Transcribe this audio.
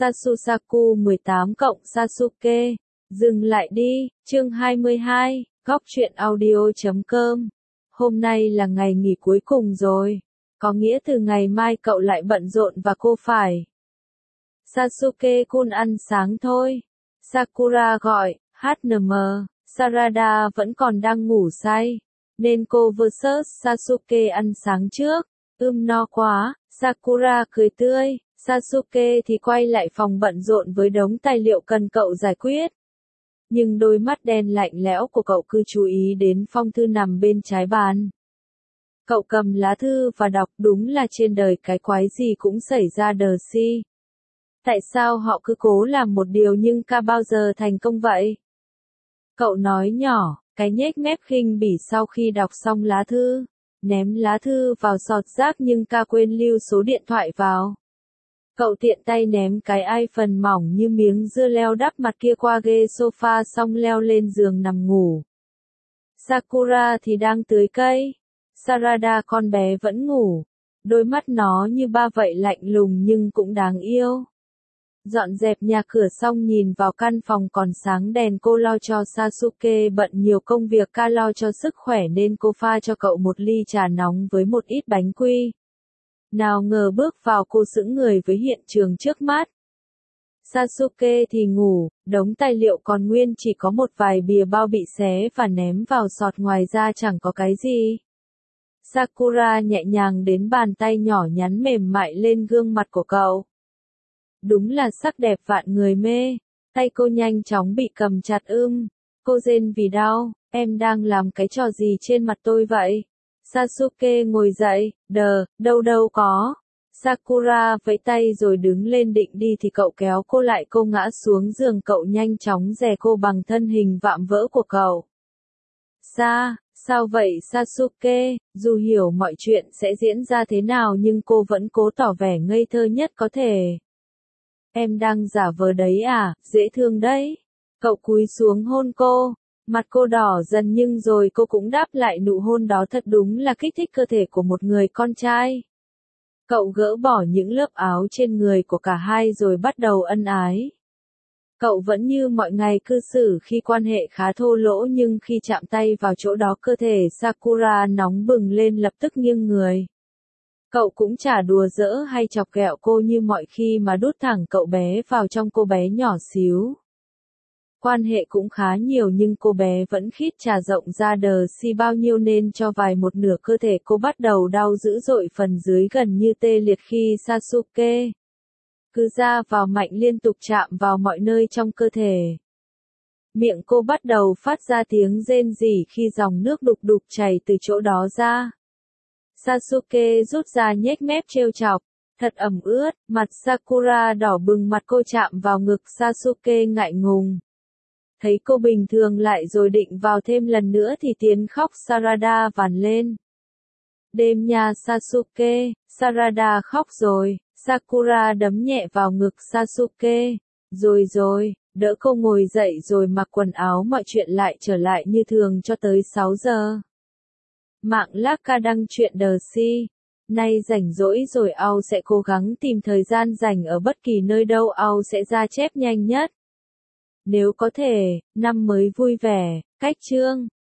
Sasusaku 18 cộng Sasuke. Dừng lại đi, chương 22, góc truyện audio.com. Hôm nay là ngày nghỉ cuối cùng rồi. Có nghĩa từ ngày mai cậu lại bận rộn và cô phải. Sasuke-kun ăn sáng thôi. Sakura gọi, HNM, Sarada vẫn còn đang ngủ say. Nên cô vs Sasuke ăn sáng trước. No quá, Sakura cười tươi. Sasuke thì quay lại phòng bận rộn với đống tài liệu cần cậu giải quyết. Nhưng đôi mắt đen lạnh lẽo của cậu cứ chú ý đến phong thư nằm bên trái bàn. Cậu cầm lá thư và đọc, đúng là trên đời cái quái gì cũng xảy ra đờ si. Tại sao họ cứ cố làm một điều nhưng ca bao giờ thành công vậy? Cậu nói nhỏ, cái nhếch mép khinh bỉ sau khi đọc xong lá thư. Ném lá thư vào sọt rác nhưng ca quên lưu số điện thoại vào. Cậu tiện tay ném cái iPhone mỏng như miếng dưa leo đắp mặt kia qua ghế sofa xong leo lên giường nằm ngủ. Sakura thì đang tưới cây. Sarada con bé vẫn ngủ. Đôi mắt nó như ba vậy lạnh lùng nhưng cũng đáng yêu. Dọn dẹp nhà cửa xong nhìn vào căn phòng còn sáng đèn, cô lo cho Sasuke bận nhiều công việc, ca lo cho sức khỏe nên cô pha cho cậu một ly trà nóng với một ít bánh quy. Nào ngờ bước vào cô sững người với hiện trường trước mắt. Sasuke thì ngủ, đống tài liệu còn nguyên, chỉ có một vài bìa bao bị xé và ném vào sọt, ngoài ra chẳng có cái gì. Sakura nhẹ nhàng đến bàn tay nhỏ nhắn mềm mại lên gương mặt của cậu. Đúng là sắc đẹp vạn người mê. Tay cô nhanh chóng bị cầm chặt. Cô rên vì đau. Em đang làm cái trò gì trên mặt tôi vậy? Sasuke ngồi dậy. Đâu có. Sakura vẫy tay rồi đứng lên định đi thì cậu kéo cô lại, cô ngã xuống giường, cậu nhanh chóng dè cô bằng thân hình vạm vỡ của cậu. Sao vậy Sasuke? Dù hiểu mọi chuyện sẽ diễn ra thế nào nhưng cô vẫn cố tỏ vẻ ngây thơ nhất có thể. Em đang giả vờ đấy à, dễ thương đấy. Cậu cúi xuống hôn cô. Mặt cô đỏ dần nhưng rồi cô cũng đáp lại nụ hôn đó, thật đúng là kích thích cơ thể của một người con trai. Cậu gỡ bỏ những lớp áo trên người của cả hai rồi bắt đầu ân ái. Cậu vẫn như mọi ngày cư xử khi quan hệ khá thô lỗ, nhưng khi chạm tay vào chỗ đó cơ thể Sakura nóng bừng lên, lập tức nghiêng người. Cậu cũng chả đùa giỡn hay chọc ghẹo cô như mọi khi mà đút thẳng cậu bé vào trong cô bé nhỏ xíu. Quan hệ cũng khá nhiều nhưng cô bé vẫn khít trà rộng ra đờ si bao nhiêu nên cho vài một nửa cơ thể cô bắt đầu đau dữ dội, phần dưới gần như tê liệt khi Sasuke cứ ra vào mạnh liên tục chạm vào mọi nơi trong cơ thể. Miệng cô bắt đầu phát ra tiếng rên rỉ khi dòng nước đục đục chảy từ chỗ đó ra. Sasuke rút ra nhếch mép trêu chọc, thật ẩm ướt, mặt Sakura đỏ bừng, mặt cô chạm vào ngực Sasuke ngại ngùng. Thấy cô bình thường lại rồi định vào thêm lần nữa thì tiếng khóc Sarada vàn lên. Đêm nha Sasuke, Sarada khóc rồi. Sakura đấm nhẹ vào ngực Sasuke. Rồi, đỡ cô ngồi dậy rồi mặc quần áo, mọi chuyện lại trở lại như thường cho tới 6 giờ. Mạng Laka đăng truyện đờ si. Nay rảnh rỗi rồi Ao sẽ cố gắng tìm thời gian rảnh ở bất kỳ nơi đâu Ao sẽ ra chép nhanh nhất. Nếu có thể, năm mới vui vẻ, cách chương.